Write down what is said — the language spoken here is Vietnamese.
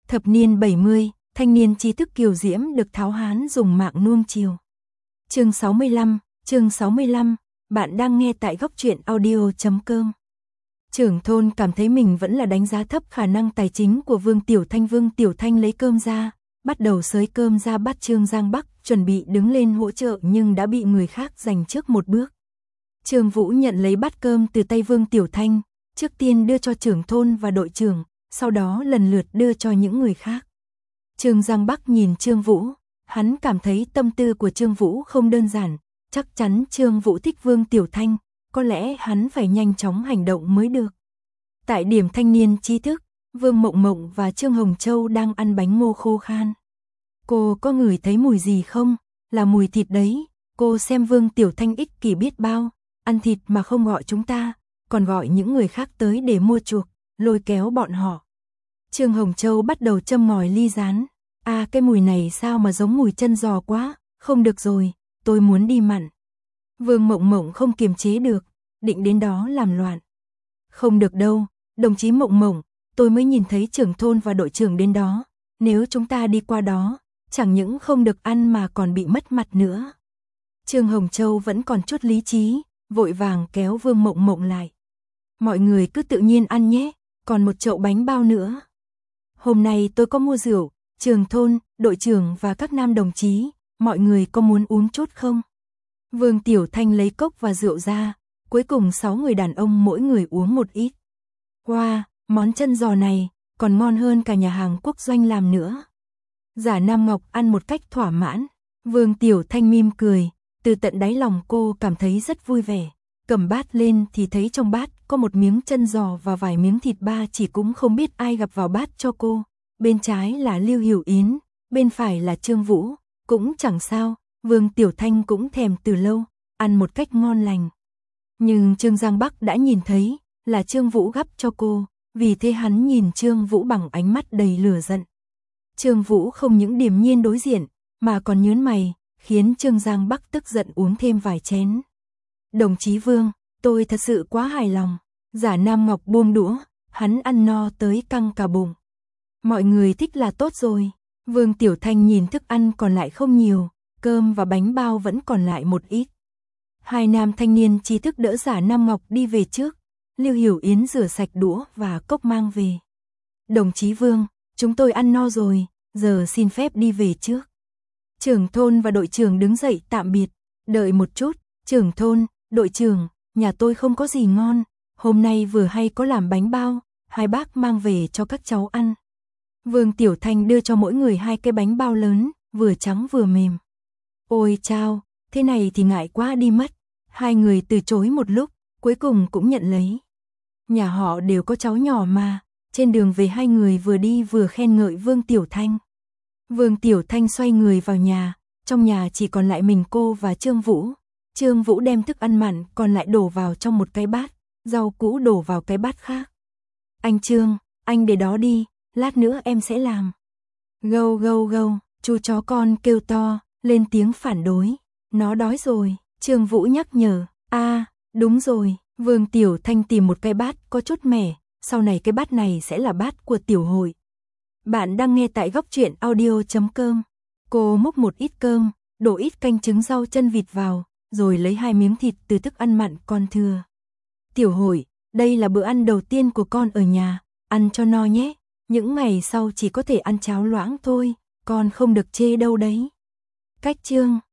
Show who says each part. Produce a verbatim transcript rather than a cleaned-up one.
Speaker 1: Thập niên bảy mươi, thanh niên trí thức kiều diễm được tháo hán dùng mạng nuông chiều. Chương sáu mươi lăm, chương sáu mươi lăm, bạn đang nghe tại góc truyện audio chấm com. Trưởng thôn cảm thấy mình vẫn là đánh giá thấp khả năng tài chính của Vương Tiểu Thanh. Vương Tiểu Thanh lấy cơm ra, bắt đầu xới cơm ra bắt Trương Giang Bắc, chuẩn bị đứng lên hỗ trợ nhưng đã bị người khác giành trước một bước. Trương Vũ nhận lấy bát cơm từ tay Vương Tiểu Thanh, trước tiên đưa cho trưởng thôn và đội trưởng, sau đó lần lượt đưa cho những người khác. Trương Giang Bắc nhìn Trương Vũ, hắn cảm thấy tâm tư của Trương Vũ không đơn giản, chắc chắn Trương Vũ thích Vương Tiểu Thanh, có lẽ hắn phải nhanh chóng hành động mới được. Tại điểm thanh niên trí thức, Vương Mộng Mộng và Trương Hồng Châu đang ăn bánh ngô khô khan. Cô có ngửi thấy mùi gì không? Là mùi thịt đấy. Cô xem Vương Tiểu Thanh ích kỷ biết bao, ăn thịt mà không gọi chúng ta, còn gọi những người khác tới để mua chuộc, lôi kéo bọn họ. Trương Hồng Châu bắt đầu châm ngòi ly rán. À, cái mùi này sao mà giống mùi chân giò quá, không được rồi, tôi muốn đi mặn. Vương Mộng Mộng không kiềm chế được, định đến đó làm loạn. Không được đâu, đồng chí Mộng Mộng, tôi mới nhìn thấy trưởng thôn và đội trưởng đến đó, nếu chúng ta đi qua đó, chẳng những không được ăn mà còn bị mất mặt nữa. Trương Hồng Châu vẫn còn chút lý trí, vội vàng kéo Vương Mộng Mộng lại. Mọi người cứ tự nhiên ăn nhé, còn một chậu bánh bao nữa. Hôm nay tôi có mua rượu, trưởng thôn, đội trưởng và các nam đồng chí, mọi người có muốn uống chút không? Vương Tiểu Thanh lấy cốc và rượu ra, cuối cùng sáu người đàn ông mỗi người uống một ít. Wow, món chân giò này còn ngon hơn cả nhà hàng Quốc Doanh làm nữa. Giả Nam Ngọc ăn một cách thỏa mãn, Vương Tiểu Thanh mỉm cười, từ tận đáy lòng cô cảm thấy rất vui vẻ. Cầm bát lên thì thấy trong bát có một miếng chân giò và vài miếng thịt ba chỉ, cũng không biết ai gắp vào bát cho cô. Bên trái là Lưu Hiểu Yến, bên phải là Trương Vũ, cũng chẳng sao, Vương Tiểu Thanh cũng thèm từ lâu, ăn một cách ngon lành. Nhưng Trương Giang Bắc đã nhìn thấy là Trương Vũ gắp cho cô, vì thế hắn nhìn Trương Vũ bằng ánh mắt đầy lửa giận. Trương Vũ không những điềm nhiên đối diện, mà còn nhướng mày, khiến Trương Giang Bắc tức giận uống thêm vài chén. Đồng chí Vương, tôi thật sự quá hài lòng. Giả Nam Ngọc buông đũa, hắn ăn no tới căng cả bụng. Mọi người thích là tốt rồi. Vương Tiểu Thanh nhìn thức ăn còn lại không nhiều, cơm và bánh bao vẫn còn lại một ít. Hai nam thanh niên trí thức đỡ Giả Nam Ngọc đi về trước. Lưu Hiểu Yến rửa sạch đũa và cốc mang về. Đồng chí Vương, chúng tôi ăn no rồi, giờ xin phép đi về trước. Trưởng thôn và đội trưởng đứng dậy tạm biệt. Đợi một chút, trưởng thôn, đội trưởng, nhà tôi không có gì ngon, hôm nay vừa hay có làm bánh bao, hai bác mang về cho các cháu ăn. Vương Tiểu Thanh đưa cho mỗi người hai cái bánh bao lớn, vừa trắng vừa mềm. Ôi chao, thế này thì ngại quá đi mất. Hai người từ chối một lúc, cuối cùng cũng nhận lấy. Nhà họ đều có cháu nhỏ mà. Trên đường về hai người vừa đi vừa khen ngợi Vương Tiểu Thanh. Vương Tiểu Thanh xoay người vào nhà, trong nhà chỉ còn lại mình cô và Trương Vũ. Trương Vũ đem thức ăn mặn còn lại đổ vào trong một cái bát, rau củ đổ vào cái bát khác. Anh Trương, anh để đó đi, lát nữa em sẽ làm. Gâu gâu gâu, chú chó con kêu to, lên tiếng phản đối. Nó đói rồi, Trương Vũ nhắc nhở. À, đúng rồi, Vương Tiểu Thanh tìm một cái bát có chút mẻ, sau này cái bát này sẽ là bát của tiểu hội. Bạn đang nghe tại góc truyện audio chấm com. Cô múc một ít cơm, đổ ít canh trứng rau chân vịt vào, rồi lấy hai miếng thịt từ thức ăn mặn còn thừa. Tiểu hội, đây là bữa ăn đầu tiên của con ở nhà, ăn cho no nhé. Những ngày sau chỉ có thể ăn cháo loãng thôi, con không được chê đâu đấy. Cách chương